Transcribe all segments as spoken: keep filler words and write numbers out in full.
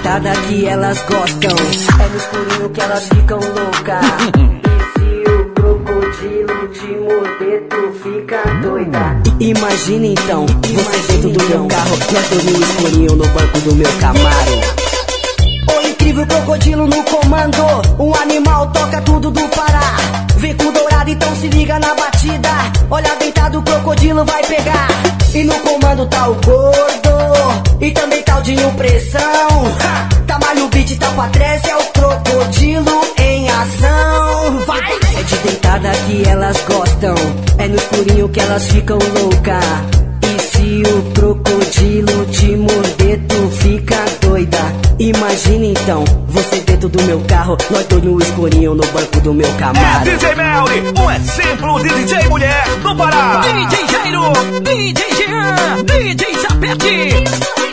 deitada que elas gostam, é no escurinho que elas ficam loucas. E se o crocodilo te morder, tu fica doida. Imagina então, você dentro do meu carro, nós dois no escurinho no banco do meu Camaro. O incrível crocodilo no comando, um animal toca tudo do Pará. Vem com dourado, então se liga na batida. Olha deitado, o crocodilo vai pegar. E no comando tá o gordo, e também tá o Dinho Pressão. Tamalho beat, tá pra trás, é o crocodilo em ação. Vai! É de deitada que elas gostam, é no escurinho que elas ficam loucas. E se o crocodilo te morder, tu fica doida. Imagina então, você dentro do meu carro, nós dois no escurinho no banco do meu Camaro. É D J Melly, um exemplo de D J mulher do Pará. D J Jairo, D J Jean, D J Zapete.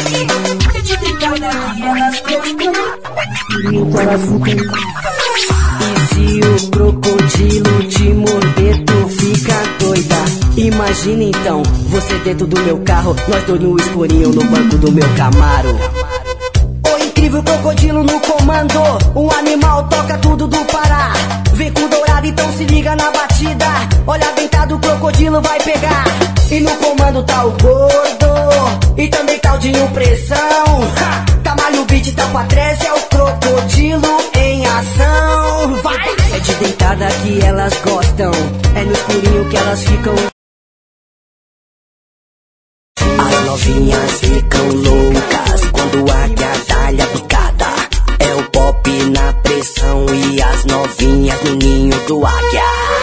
E se o crocodilo te morder, tu fica doida. Imagina então, você dentro do meu carro, nós dois no escurinho no banco do meu Camaro. O incrível crocodilo no comando, um animal toca tudo do Pará. Vem com dourado, então se liga na batida. Olha deitado, o crocodilo vai pegar. E no comando tá o gordo, e também tá o Dinho Pressão. Tamalho beat, tá pra trás, é o crocodilo em ação. Vai! É de deitada que elas gostam, é no escurinho que elas ficam. As novinhas ficam loucas quando a guiadalha picada. É o pop na pressão e as novinhas no ninho do águia.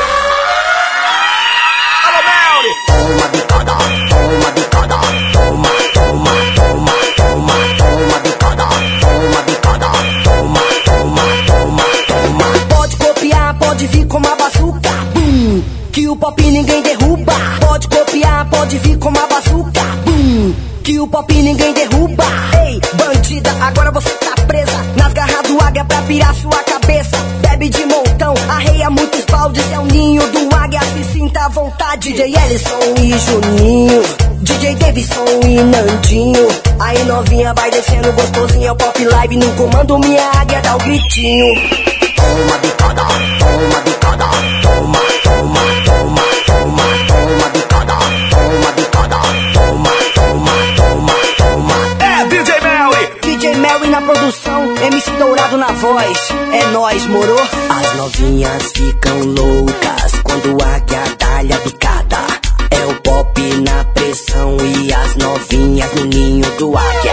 Alô, Melly! Toma bicada, toma bicada, toma, toma, toma, toma, toma bicada, toma bicada, toma, toma, toma, toma. Pode copiar, pode vir com uma bazuca, bum, que o pop ninguém derruba. Pode copiar, pode vir com uma bazuca, bum, que o pop ninguém derruba. Ei, bandida, agora você tá presa nas garras do águia pra pirar sua cabeça. Bebe de montão, arreia muitos baldes, é o ninho do águia, se sinta à vontade. D J Ellison e Juninho, D J Davidson e Nandinho. Aí novinha vai descendo gostosinho, é o pop live no comando, minha águia dá o gritinho. Toma bicada, toma bicada, toma, toma, toma, toma, toma bicada, toma bicada, toma, toma, toma, toma. É D J Melly! D J Melly na produção, M C Dourado na voz. É nóis, moro? As novinhas ficam loucas quando a guiadalha picada. É o pop na pressão e as novinhas no ninho do águia.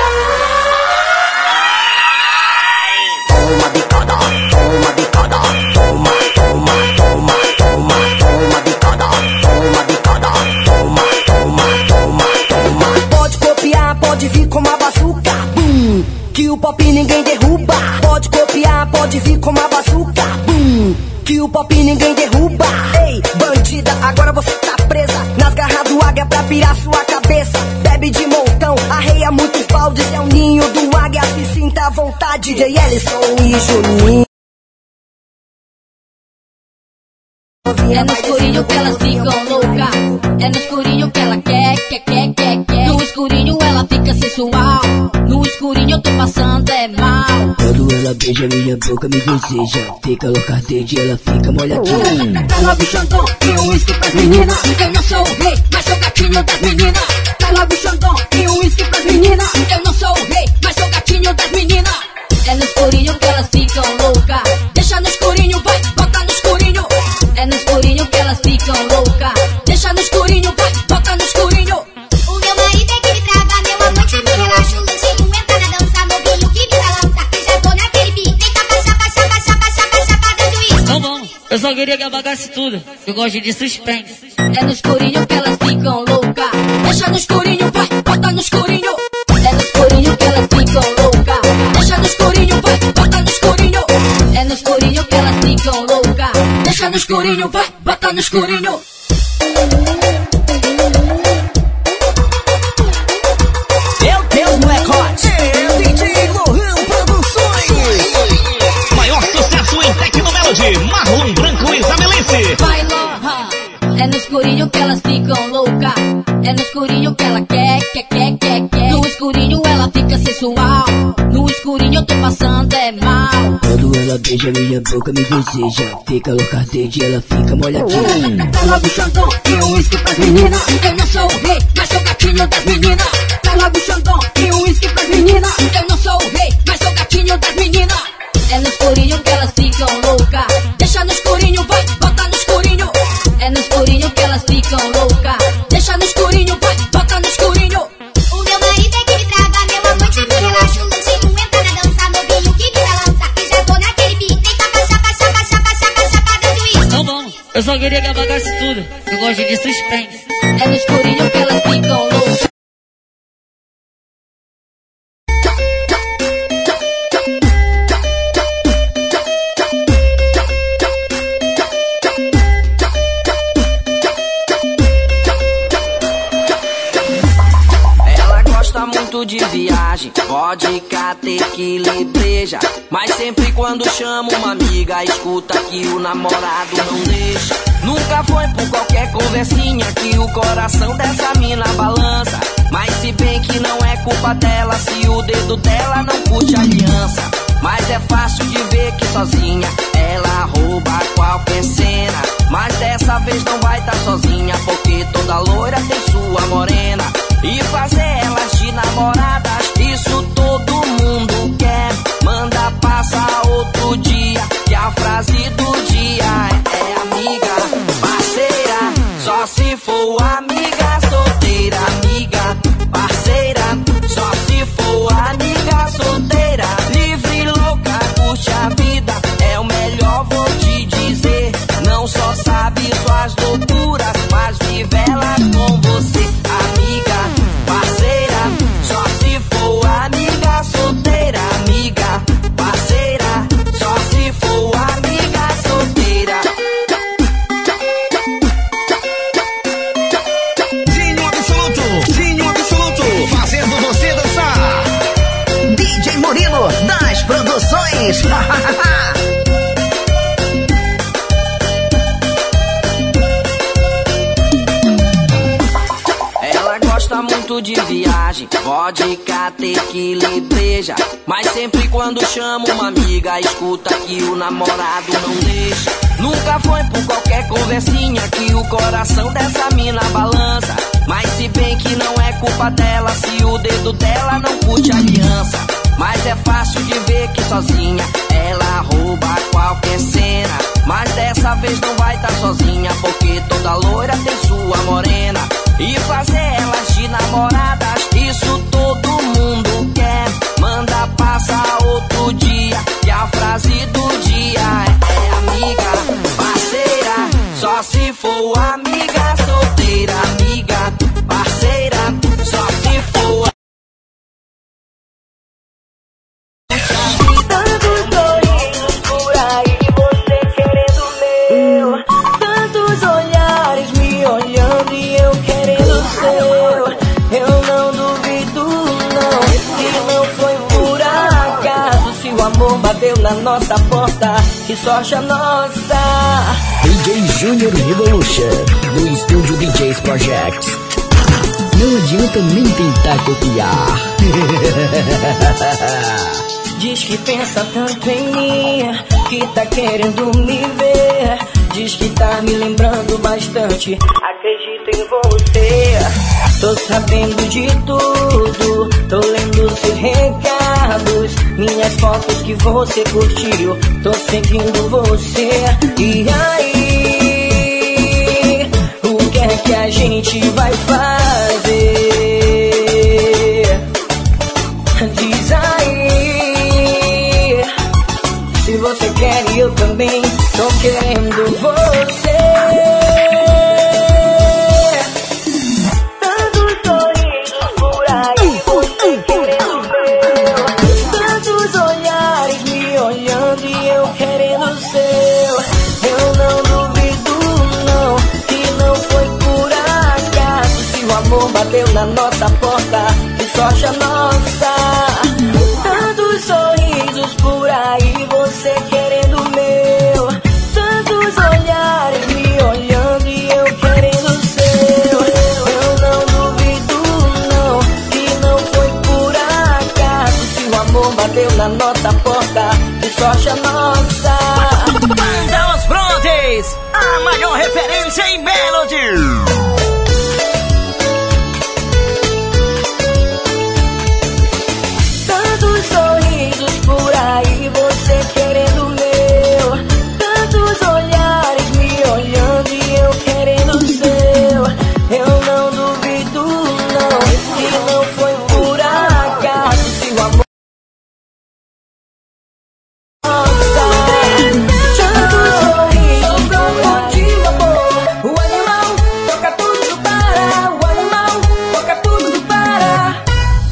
Toma bicada, toma bicada, toma, toma, toma, toma, toma bicada, toma bicada, toma, toma, toma, toma. Pode copiar, pode vir com uma bazuca, bum, que o pop ninguém derruba. Pode copiar, pode vir com uma bazuca, bum, que o pop ninguém derruba. Ei, bandida, agora você tá presa nas garras do águia pra pirar sua cabeça. Bebe de montão, arreia muitos baldes, é o ninho do águia, se sinta à vontade. D J Ellison e Juninho. É no escurinho que elas ficam loucas, é no escurinho que ela quer, quer, quer, quer, quer. No escurinho ela fica sensual, no escurinho eu tô passando é mal. Quando ela beija minha boca me deseja, fica louca dentro e ela fica molhadinha. Tá logo Xandão e um uísque pras meninas. Eu não sou o rei, mas sou gatinho das meninas. Tá logo Xandão e um uísque pras meninas. Eu não sou o rei, mas sou gatinho das meninas. É no escurinho que elas ficam loucas, deixa no escurinho, vai, bota no escurinho. É no escurinho que elas ficam loucas, deixa no escurinho, vai, bota no escurinho. O meu marido é que me trava, meu amante me relaxa, o lutinho entra na dança, novinho que me balança. Já tô naquele beat, tenta baixar, baixar, baixar, baixar, baixar pra dentro isso. Não, não, eu só queria que apagasse tudo, eu gosto de suspense. É no escurinho que elas ficam loucas, deixa no escurinho, vai, bota no escurinho. É no escurinho que elas ficam loucas, deixa no escurinho, vai, bota no escurinho. É no escurinho que elas ficam loucas, deixa no escurinho, vai, bota no escurinho. Meu Deus, moleque hot! É D J Lohan Produções! Maior sucesso em Tecnomelody, Marlon Branco e Isabelense. Vai, Lohan. É no escurinho que elas ficam loucas, É no escurinho que ela quer, quer, quer, quer, quer. No escurinho ela fica sensual. No escurinho eu tô passando é mal. Quando ela beija minha boca me deseja. Fica louca desde ela fica molhadinha. Tá logo o Xandão e o uísque pras meninas. Eu não sou o rei, mas sou gatinho das meninas. Tá logo o Xandão e o uísque pras meninas. Eu não sou o rei, mas sou gatinho das meninas. É no escurinho que elas ficam louca. Deixa no escurinho, vai, bota no escurinho. É no escurinho que elas ficam louca. Deixa no escurinho, vai, bota no escurinho. O meu marido é que me trava, meu amante me relaxa. O luxinho entra na dança, novinho que me balança. E já tô naquele beat, vem chapa, chapa, chapa, chapa, chapa, chapa, dando isso. Então vamos, eu só queria que apagasse tudo. Eu gosto de suspense. É no escurinho que elas ficam loucas. Muito de viagem, vodka, tequila e breja. Mas sempre quando chama uma amiga, escuta que o namorado não deixa. Nunca foi por qualquer conversinha que o coração dessa mina balança. Mas se bem que não é culpa dela, se o dedo dela não curte a aliança. Mas é fácil de ver que sozinha ela rouba qualquer cena. Mas dessa vez não vai tá sozinha, porque toda loira tem sua morena. E fazer elas de namoradas, isso todo mundo quer. Manda passar outro dia, que a frase do dia é, é amiga, parceira. Só se for amiga solteira, amiga, parceira. Só se for amiga solteira, livre, louca, curte a vida. É o melhor, vou te dizer. Não só sabe suas loucuras, mas vive elas com você, amiga, parceira. Só se for amiga solteira, amiga, parceira. Só se for amiga solteira. Dinho Absoluto, Dinho Absoluto, fazendo você dançar. D J Murilo das Produções. Gosta muito de viagem, vodka, tequila e breja. Mas sempre quando chama uma amiga, escuta que o namorado não deixa. Nunca foi por qualquer conversinha que o coração dessa mina balança. Mas se bem que não é culpa dela, se o dedo dela não curte a aliança. Mas é fácil de ver que sozinha ela rouba qualquer cena. Mas dessa vez não vai tá sozinha, porque toda loira tem sua morena. E fazer elas de namoradas, isso todo mundo quer. Manda passar outro dia, e a frase do dia é, é amiga, parceira. Só se for amiga solteira, amiga, parceira. Só se for. Tantos sorrisos por aí, você querendo meu. Tantos olhares me olhando e eu querendo seu. Eu não duvido não, que não foi por acaso. Se o amor bateu na nossa porta, que sorte a nossa. D J Junior Revolution, no estúdio D Js Projects. Não adianta nem tentar copiar. Diz que pensa tanto em mim, que tá querendo me ver. Diz que tá me lembrando bastante, acredito em você. Tô sabendo de tudo, tô lendo seus recados, minhas fotos que você curtiu, tô seguindo você. E aí, o que é que a gente vai fazer? Diz aí, se você quer e eu também tô querendo você. Tantos sorrisos por aí, você querendo meu. Tantos olhares me olhando e eu querendo seu. Eu não duvido não, que não foi por acaso. Se o amor bateu na nossa porta, que sorte a nossa. Tantos sorrisos por aí, você querendo meu. Tantos olhares me olhando e eu querendo seu. Eu não bateu na nossa porta, que sorte a nossa. Banda Os Brothers, a maior referência em Melody. Tantos sorrisos por aí, você querendo meu. Tantos olhares me olhando e eu querendo o seu. Eu não duvido não, que não foi por acaso, se o amor nossa. Tantos sorrisos por de amor. O animal toca tudo para, o animal toca tudo para.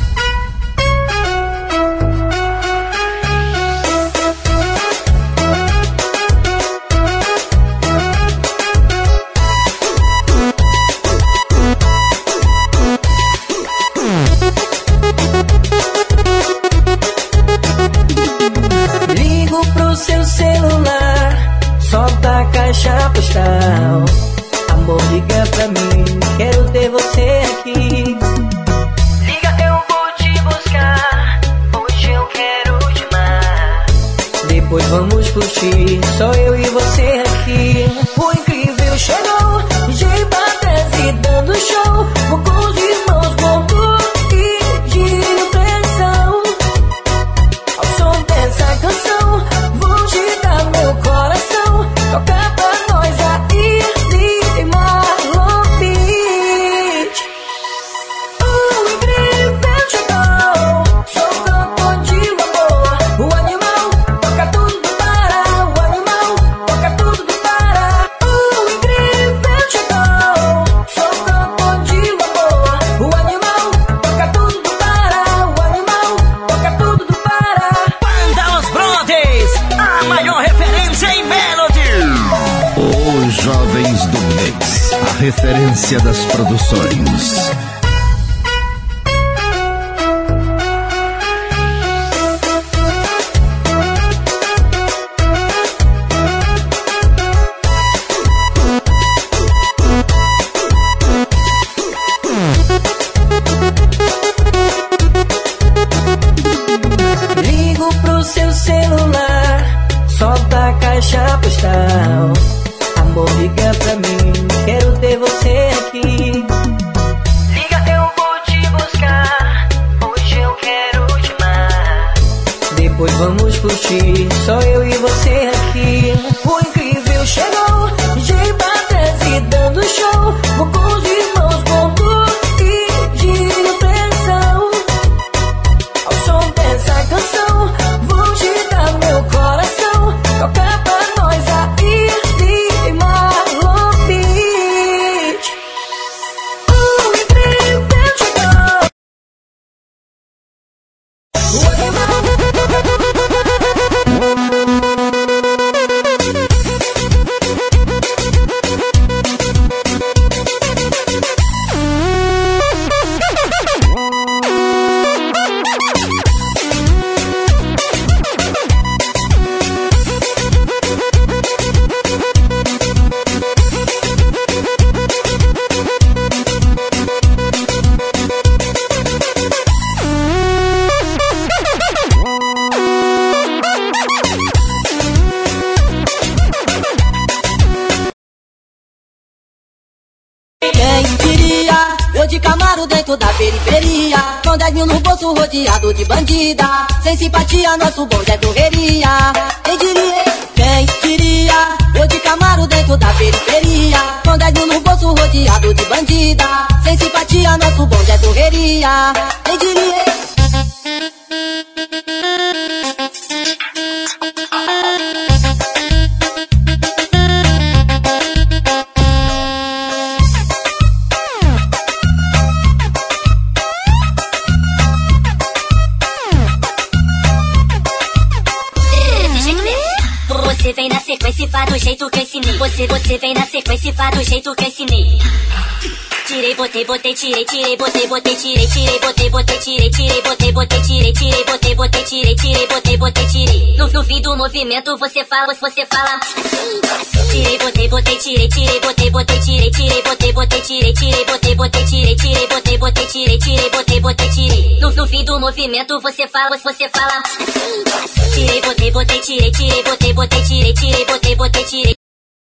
Ligo pro seu celular, solta a caixa postal. Amor, liga pra mim, quero ter você aqui. Liga, eu vou te buscar, hoje eu quero te amar. Depois vamos curtir, só eu e você aqui. O incrível chegou, J Batese dando show. Vou com os irmãos Gordo e de pressão. Ao som dessa canção, vou te dar meu coração. Toca pra nós aí, Lili Marlon Beach. O incrível chegou, sou cantor de amor. O animal toca tudo para, o animal toca tudo para. O incrível chegou, sou cantor de amor. O animal toca tudo para, o animal toca tudo para. Banda Os Brothers, a maior referência em Melody. Os Jovens do Mix, a referência das produções. Ligo pro seu celular, solta a caixa postal. Amor, liga pra mim, quero ter você aqui. Liga, eu vou te buscar, hoje eu quero te amar. Depois vamos curtir, só eu e você aqui. O incrível chegou, J Batese dando show. Vou com os irmãos Gordo e de pressão. Ao som dessa canção, vou te dar meu coração. Toca pra nós aí, Lili Marlon Beach. O incrível chegou, o animal. Quem diria, eu de Camaro dentro da periferia, com dez mil no bolso rodeado de bandida, sem simpatia nosso bonde é correria. Quem diria, quem diria, eu de Camaro dentro da periferia, com dez mil no bolso rodeado de bandida, sem simpatia nosso bonde é correria. Quem diria. Você vem na sequência e faz do jeito que eu ensinei. Você, você vem na sequência e faz do jeito que eu ensinei. Tirei, botei, botei, tirei, tirei, botei, botei, tirei, tirei, botei, botei, tirei, tirei, botei, botei, tirei, tirei, botei, botei, tirei, tirei, botei, botei, tirei. No, no fim do movimento você fala, você fala. Tirei, botei, botei, tirei, tirei, botei, botei, tirei, tirei, botei, botei, tirei, tirei, botei, botei, tirei, tirei, botei, botei, tirei, tirei, botei, botei, tirei. No, no fim do movimento você fala, você fala. Tirei, botei, botei, tirei, tirei, botei, botei, tirei, tirei, botei, botei, tirei.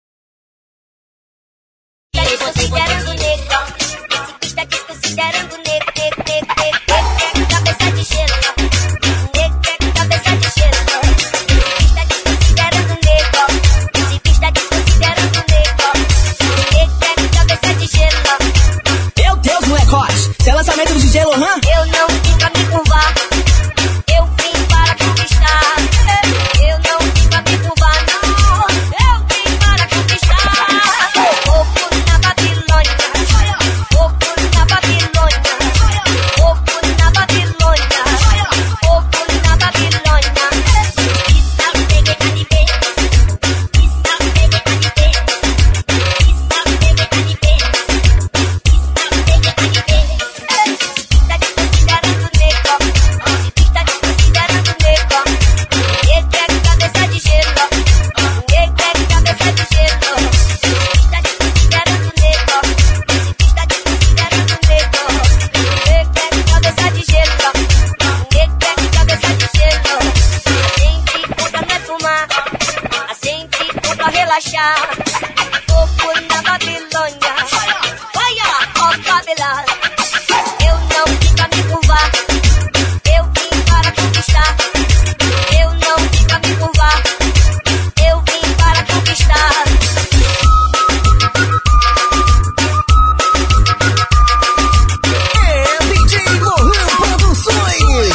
Tirei, botei, botei, tirei. Tá desconsiderando nego, nego, nego, nego, cabeça de gelo, nego, cabeça de gelo. Tá desconsiderando nego, esse bicho tá desconsiderando nego, nego, cabeça de gelo. Meu Deus, molecote, se é lançamento do D J Lohan? Eu não vim pra me curvar, eu vim para conquistar. Eu não vim pra me curvar, não, eu vim para conquistar. Fogo na Babilônia. Fogo na Babilônia, fogo na Babilônia, fogo na Babilônia. Isso é o peguei de vez, isso é o peguei de vez, isso é o peguei de vez, isso é o peguei de vez. Tá desconsiderando nego, tá desconsiderando nego, nego é cabeça de gelo, nego é cabeça de gelo. Tá desconsiderando nego, esse tá desconsiderando nego, nego é cabeça de gelo, nego é cabeça de gelo. Acende pra não é fumar, acende pra relaxar. Fogo na Babilônia, vai lá, ó Babilônia. Eu não vim pra me curvar, eu vim para conquistar. Eu não vim pra me curvar, eu vim para conquistar. É D J Lohan Produções.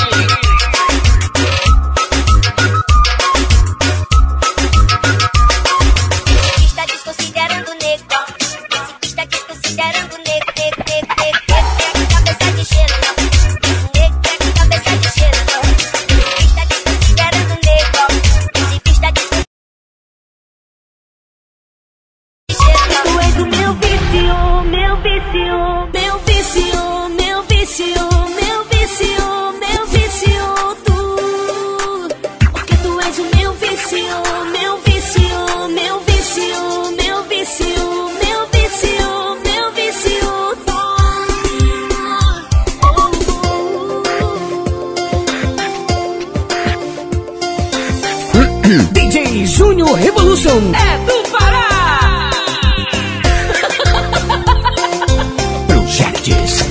Está desconsiderando nego, está desconsiderando nego, nego, nego, nego, nego, cabeça de gelo, nego, cabeça de gelo. Está desconsiderando nego, está desconsiderando. Tu és o meu vício, meu vício, meu vício, meu vício, meu vício, meu vício, tu. Porque tu és o meu vício, meu vício, meu vício, meu vício, meu vício, meu vício, tu. D J Júnior Revolution. É do Pará! Projects.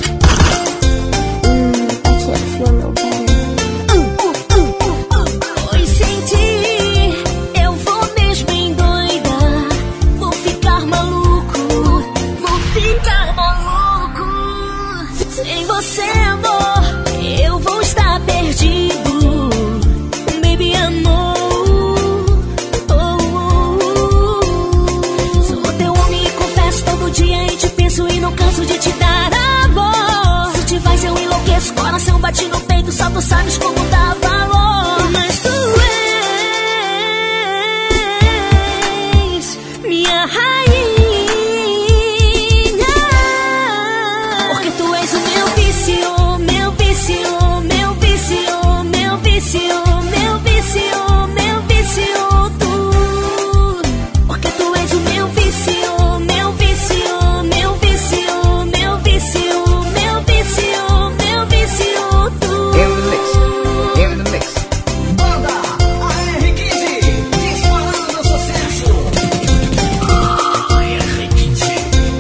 Pois sem ti eu vou mesmo endoidar. Vou ficar maluco, vou ficar maluco. Sem você, amor, eu vou estar perdido. Baby, amor. Oh, oh, oh. Sou teu homem e confesso todo dia e te penso e não canso de te dar amor. Se te faz eu enlouqueço, coração bate no peito, só tu sabes como dá valor. Mas tu és minha rainha, porque tu és o meu vício, meu vício, meu vício, meu vício, meu vício, meu vício, tu. Porque tu és o meu vício, meu vício, meu vício, meu vício, meu vício, meu vício, tu. In the mix, in the mix. Banda A R quinze, disparando sucesso. A R quinze.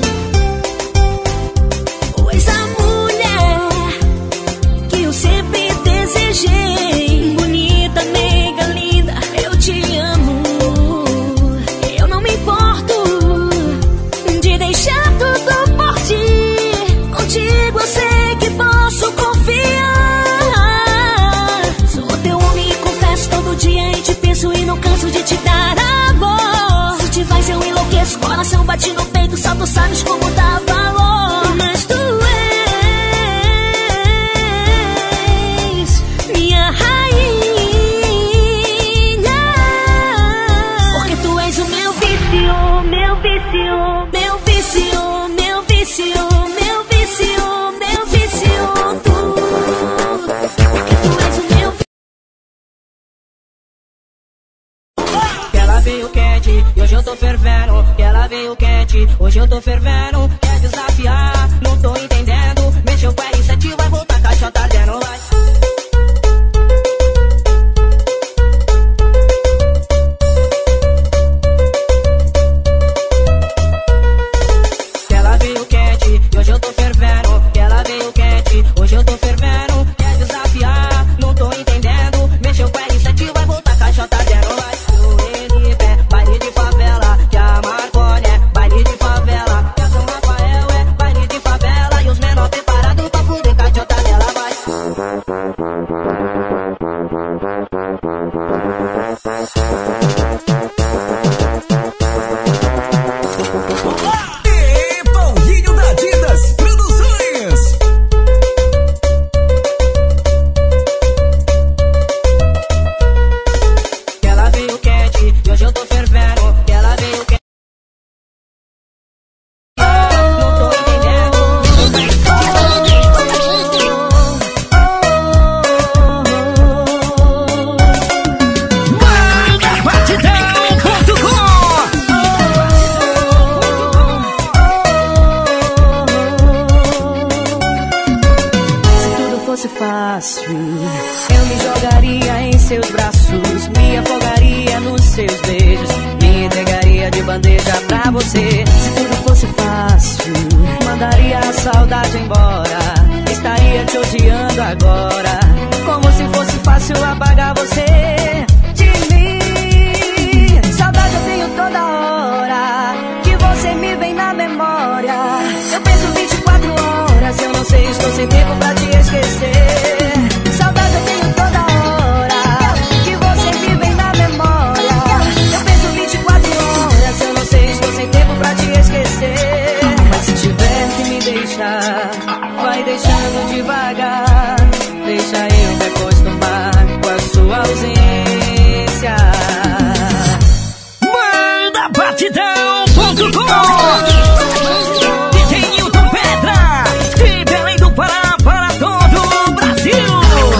Pois a mulher que eu sempre desejei, bonita, meiga, linda, eu te amo. Eu não me importo de deixar tudo por ti. Contigo eu sei que posso confiar. Sou teu homem e confesso todo dia e te penso e não canso de te dar amor. Se te faz eu enlouqueço, coração bate no peito, só tu sabes como dá valor. Mas tu és minha rainha, porque tu és o meu vício, meu vício, meu vício, meu vício. quente, hoje eu tô fervendo. Quer desafiar, não tô entendendo. Mexeu com R sete, vai voltar, caixa tá dando, vai. Ela veio quente, hoje eu tô fervendo. Ela veio quente, hoje eu tô fervendo. Quer desafiar, não tô entendendo. Mexeu com R sete, vai voltar, caixa tá dando, vai. Baile de favela, que a Marconi é baile de favela, que a São Rafael é baile de favela, e os menores preparados pra fuder com a jota dela, vai. E Paulinho da Adidas Produções. Que ela veio quente, e hoje eu tô fervendo. Que ela veio quente, não tô entendendo. Manda batidão ponto com. Se tudo fosse fácil, eu me jogaria em seus braços, me afogaria nos seus beijos, me entregaria de bandeja pra você. Se tudo fosse fácil, mandaria a saudade embora, estaria te odiando agora, como se fosse fácil apagar você de mim. Saudade eu tenho toda hora, que você me vem na memória. Eu penso vinte e quatro horas, eu não sei, estou sem tempo pra te esquecer. Saudade eu tenho toda hora, que você me vem na memória. Eu penso vinte e quatro horas, eu não sei, estou sem tempo pra te esquecer. Mas se tiver que me deixar, vai deixando devagar. Deixa eu me acostumar com a sua ausência. Manda batidão ponto com. D J Newton Pedra, de Belém do Pará para todo o Brasil.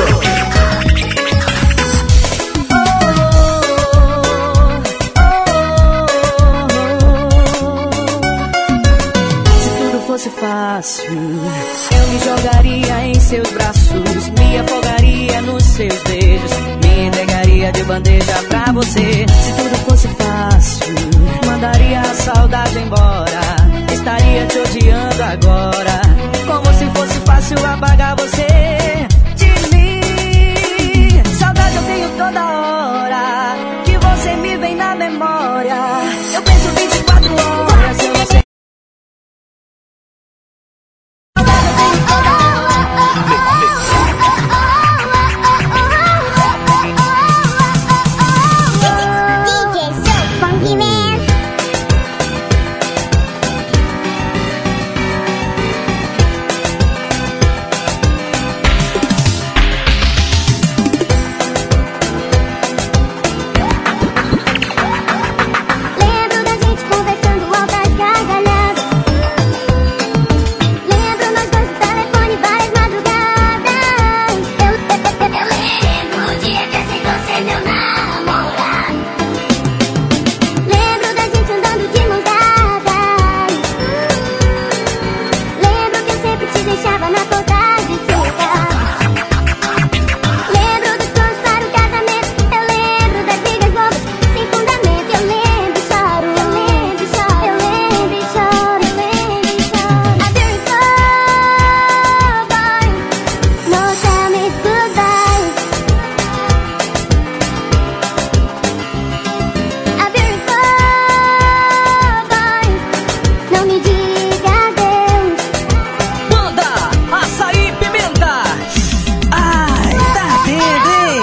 Se tudo fosse fácil, eu me jogaria em seus braços, me afogaria nos seus beijos, me entregaria de bandeja pra você. Se tudo fosse fácil, mandaria a saudade embora, estaria te odiando agora, como se fosse fácil apagar você de mim. Saudade eu tenho toda hora, que você me vem na memória. Eu penso vinte e quatro horas, eu não sei. Lembro da gente conversando altas gargalhadas. Lembro nós dois no telefone várias madrugadas. Eu, eu, eu, eu lembro o dia que aceitou ser meu namorado. Lembro da gente andando de mãos dadas. Lembro que eu sempre te deixava na porta de casa. Lembro dos planos para o casamento. Eu lembro das brigas bobas sem fundamento. Eu lembro e choro, eu lembro e choro, eu lembro e choro, eu lembro e choro. A beautiful boy, no tell me goodbye. A beautiful boy, não me diga adeus. Manda açaí pimenta. Ai, tá vendo, hein?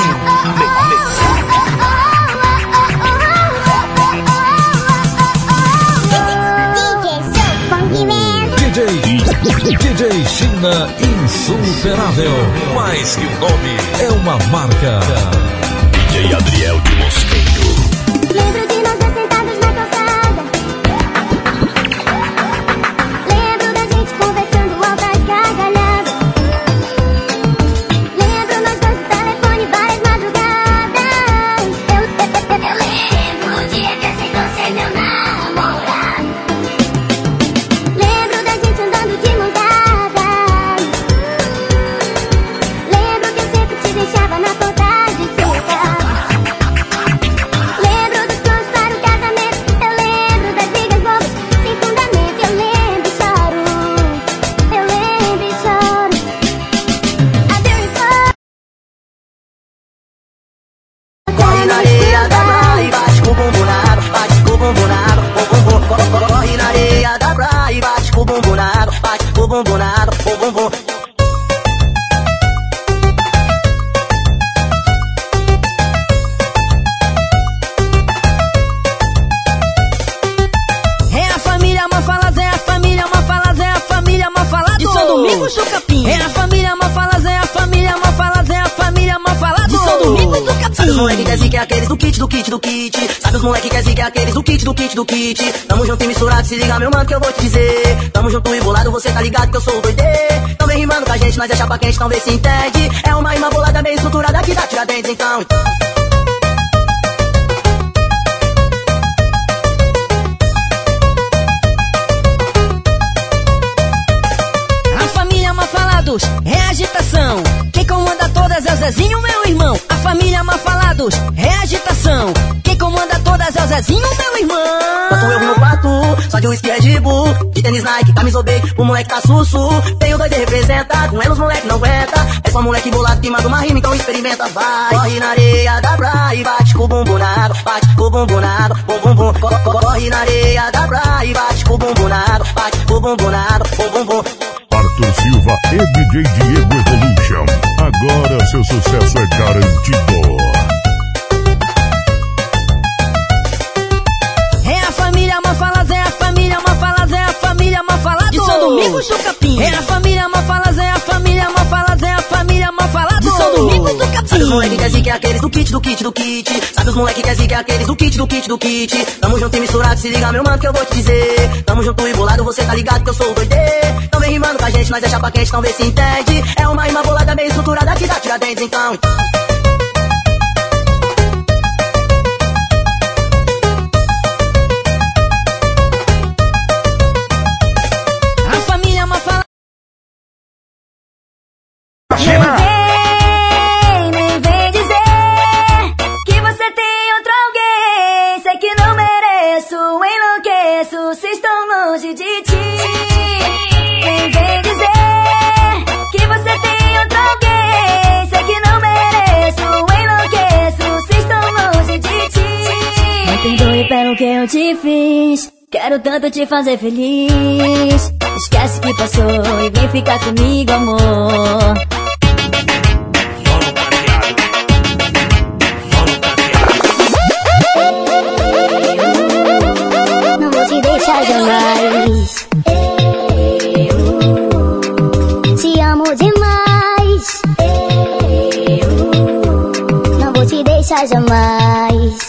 D J D J China Insuperável. Mais que um nome, é uma marca. D J Adriel de Mosqueiro. Lembro de nós dois sentados na calçada. Lembro da gente conversando altas gargalhadas. Lembro nós dois no telefone várias madrugadas. Eu, eu, eu, eu lembro o dia que aceitou ser meu namorado. Capim. É a família Malfalados, é a família Malfalados, é a família Malfalados. De São Domingos do Capim. Sabe os moleque que é zica, é aqueles do kit, do kit, do kit. Sabe os moleque que é zica, é aqueles do kit, do kit, do kit. Tamo junto e misturado, se liga meu mano que eu vou te dizer. Tamo junto e bolado, você tá ligado que eu sou o doidê. Tão bem rimando com a gente, nós é chapa quente, então vê se entende. É uma rima bolada bem estruturada que dá Tiradentes, então. É agitação, quem comanda todas é o Zezinho, meu irmão. A família Malfalados é agitação, quem comanda todas é o Zezinho, meu irmão. Quanto eu vi no quarto, só de whisky é de bull. De tênis Nike, camisa Obey, o moleque tá susso. Tem o doido e representa, com ela os moleque não aguenta. É só moleque bolado que manda uma rima, então experimenta, vai. Corre na areia da praia e bate com o bumbum na água. Bate com o bumbum na água, bum bum bum. Corre na areia da praia e bate com o bumbum na água. Bate com o bumbum na água, bum bum bum. Arthur Silva e D J Diego Evolution. Agora seu sucesso é garantido. É a família Malfalados, é a família Malfalados, é a família Malfalados. De São Domingos do Capim. É a família Malfalados, é a família Malfalados, é a família Malfalados. De São Domingos do Capim. Sabe os moleque que é zica, é aqueles do kit, do kit, do kit. Sabe os moleque que é zica, é aqueles do kit, do kit, do kit. Tamo junto e misturado, se liga meu mano que eu vou te dizer. Tamo junto e bolado, você tá ligado que eu sou o doidê. Tão bem rimando com a gente, nós é chapa quente, então vê se entende. É uma rima bolada bem estruturada que dá Tiradentes, então. A família Malfalados. Nem vem, nem vem dizer que você tem outro alguém. Sei que não mereço, enlouqueço se estou longe de ti. Nem vem dizer que você tem outro alguém. Sei que não mereço, enlouqueço se estou longe de ti. Me perdoe pelo que eu te fiz, quero tanto te fazer feliz. Esquece que passou e vem ficar comigo, amor. Não vou te deixar jamais. Eu te amo demais. Eu não vou te deixar jamais.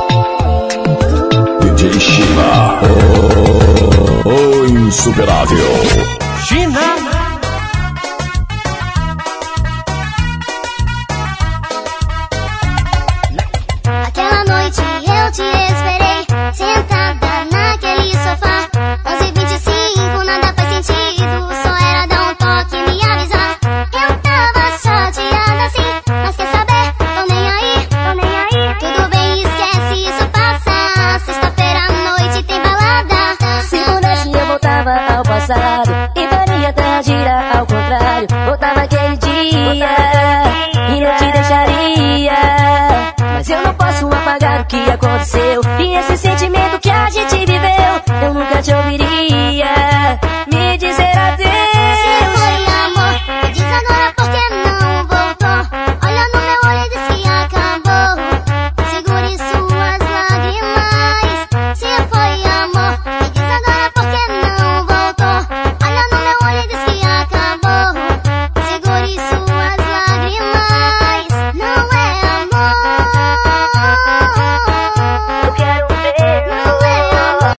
D J China, o, o insuperável. China. Aquela noite eu te esperei, sentada naquele sofá. Onze e vinte e cinco, nada faz sentido, só era dar um toque e me avisar. Eu tava chateada assim, mas quer saber? Tô nem aí, tô nem aí. Tudo bem, esquece, isso passa. Sexta-feira à noite tem balada. Segunda eu voltava ao passado e faria até girar ao contrário. Voltava aquele dia e não te deixaria, mas eu não posso apagar o que aconteceu e esse sentimento que a gente viveu. Eu nunca te ouviria me dizer adeus. Se foi amor, me diz agora por que não voltou. Olha no meu olho e diz que acabou. Segure suas lágrimas. Se foi amor, me diz agora por que não voltou. Olha no meu olho e diz que acabou. Segure suas lágrimas. Não é amor. Eu quero ver. Não é amor.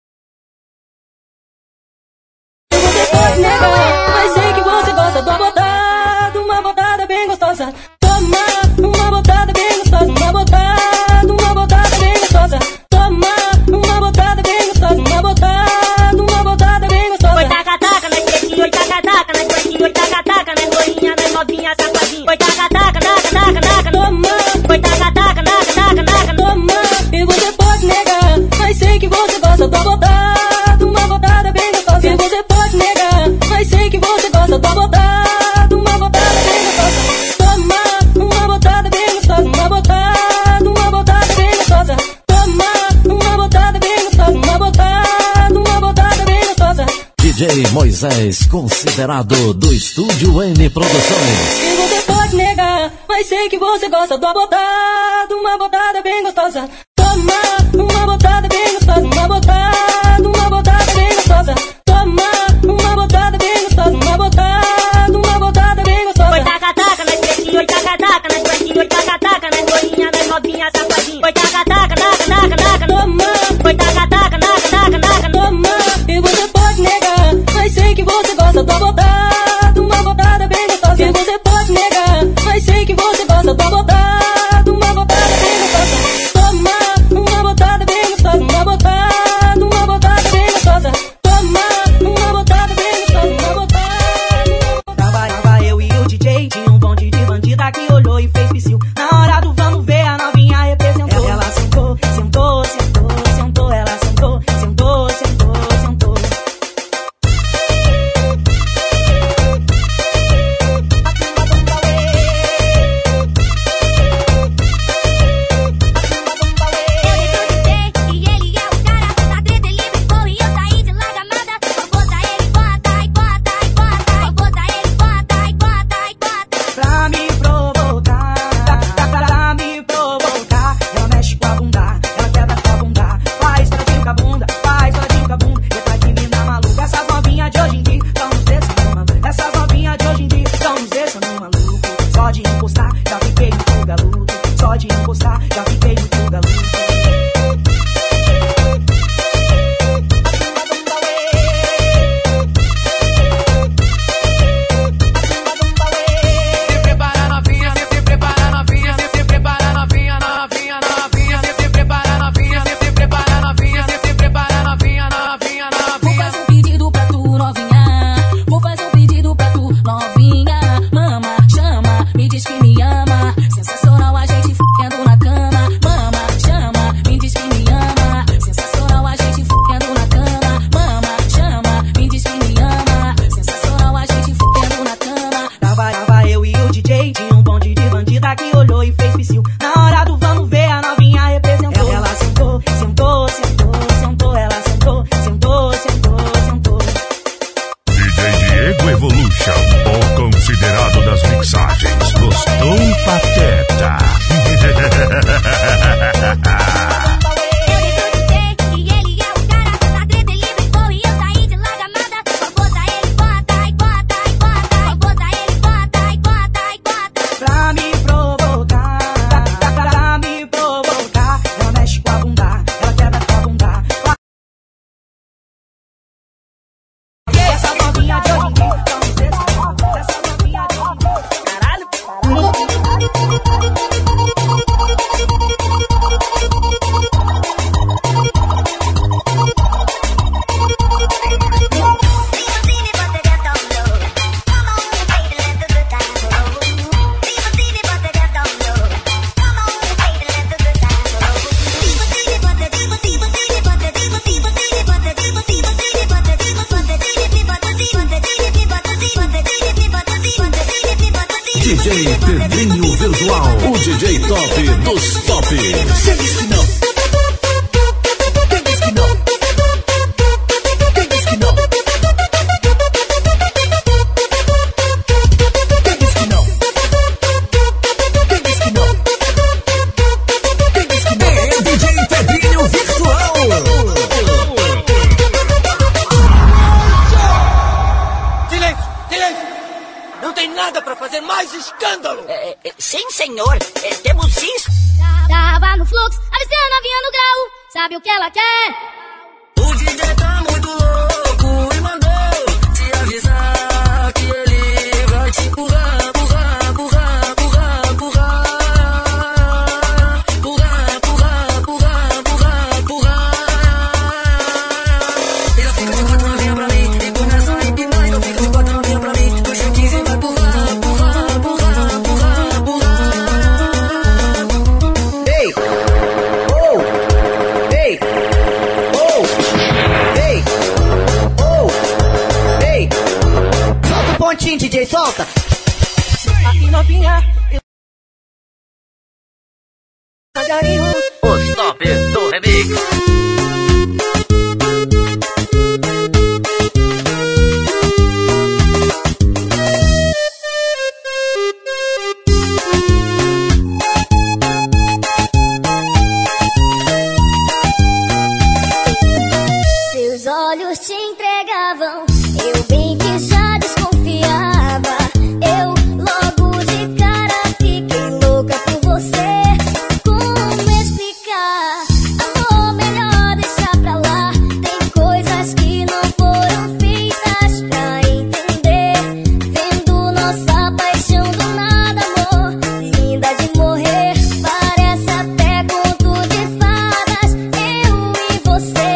Você pode negar, mas sei que você gosta de uma botada, uma botada bem gostosa. Toma, uma botada bem gostosa, uma botada, uma botada bem gostosa. Toma, uma botada bem gostosa, uma botada, uma botada bem gostosa. Oi, taca, taca, nas pretinhas, oi, taca, taca, nas pretinhas, oi, taca, taca, nas loirinhas, nas novinhas, safadinhas. Oi, taca, taca, taca, taca, taca, Toma, oi, taca, taca, taca, taca, taca, toma, e você pode negar, mas sei que você gosta de uma botada, uma botada bem gostosa. E você pode negar, mas sei que você gosta de uma botada, uma botada bem gostosa. Toma, uma botada bem gostosa, uma botada, uma botada bem gostosa. Toma, uma botada bem gostosa, uma botada, uma botada bem gostosa. D J Moisés, considerado do Estúdio N Produções. E você pode negar, mas sei que você gosta de uma botada, uma botada bem gostosa. Toma, uma botada bem gostosa, uma botada, uma botada bem gostosa. Toma, uma botada bem gostosa, uma botada. D J Pedrinho Virtual, o D J top dos tops. Quem diz que não? Quem diz que não? Quem diz que não? Quem diz que não? Quem diz que não? Quem diz que não? É D J Pedrinho Virtual. Silêncio, silêncio! Não tem nada pra fazer mais escândalo! É, é, sim, senhor, é, temos isso. Tava no fluxo, avistei a novinha no grau. Sabe o que ela quer? O D J tá muito louco e mandou te avisar que ele vai te empurrar, empurrar, empurrar, empurrar, empurrar. Empurrar, empurrar, empurrar, empurrar, empurrar. Ele fica de quatro novinha pra mim e começa a empinar. Eu fico de quatro novinha pra mim, puxa quinze e vai empurrar, empurrar, empurrar, empurrar, empurrar. Ei! Oh! Ei! Oh! Ei! Oh! Ei! Solta o pontinho, D J, solta! Aqui novinha. Os tops do remix. Seus olhos te entregavam, eu bem que já desconfiava. Eu logo de cara fiquei louca por você. Como explicar? Amor, melhor deixar pra lá. Tem coisas que não foram feitas pra entender. Vendo nossa paixão do nada, amor, linda de morrer. Parece até conto de fadas, eu e você.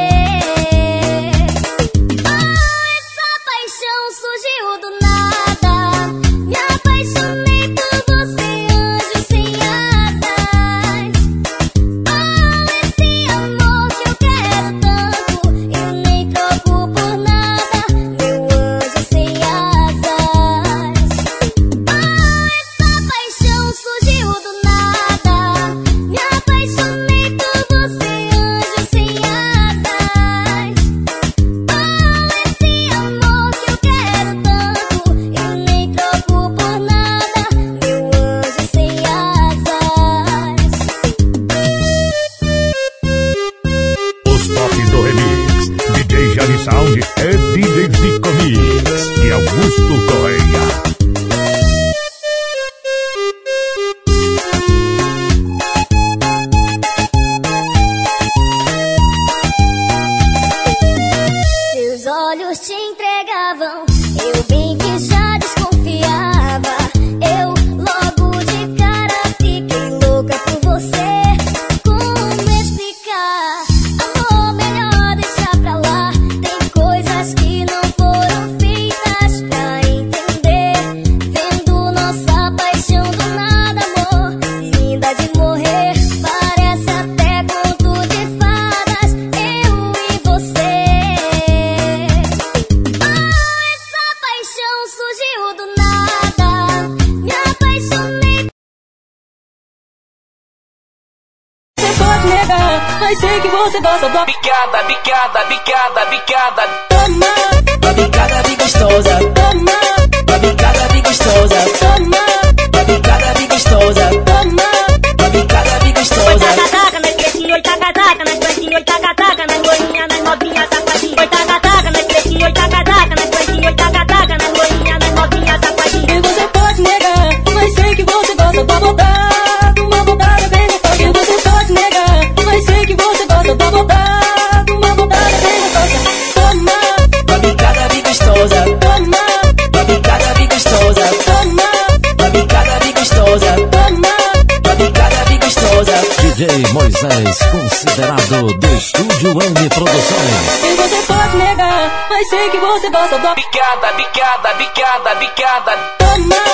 Essa paixão surgiu do nada. Me apaixonei por você, anjo sem asas. Oh, esse amor que eu quero tanto, eu nem troco por nada, meu anjo sem asas. Oh, essa paixão surgiu do nada. Me apaixonei por você, anjo sem asas. Oh, esse amor que eu quero tanto, eu nem troco por nada, meu anjo sem asas. Os tops do remix. D J Jari Sound é D J Zico Mix e Augusto Correia. Seus olhos te entregavam, eu bem que já desconfiava. Eu logo de cara fiquei louca por você. Como explicar? Amor, melhor deixar pra lá. Tem coisas que não foram feitas pra entender. Vendo nossa paixão do nada, amor, linda de morrer. Parece até conto de fadas, eu e você. Essa paixão surgiu do nada. Me apaixonei. Você pode negar, mas sei que você gosta da Bicada, bicada, bicada, bicada. toma, Uma bicada bem gostosa, toma, uma bicada bem gostosa, toma, uma bicada bem gostosa, toma. uma bicada bem gostosa. Oi, taca, taca, nas pretinhas, oi, taca, taca, nas pretinhas, oi, taca, taca, nas loirinhas, nas novinhas, safadinhas. Oi, taca, taca, nas pretinhas, oi, taca, taca, nas pretinhas, oi, taca, taca, nas loirinhas, nas novinhas, safadinhas. E você pode negar, mas sei que você gosta da bondade, uma bondade bem gostosa. E você pode negar, mas sei que você gosta da bondade, uma bondade bem gostosa. Toma, Uma bicada bem gostosa, toma, uma bicada bem gostosa, toma, uma bicada bem gostosa, toma. uma bicada bem gostosa. D J Moisés, considerado do Estúdio N Produções. E você pode negar, mas sei que você gosta da Bicada, bicada, bicada, bicada. toma,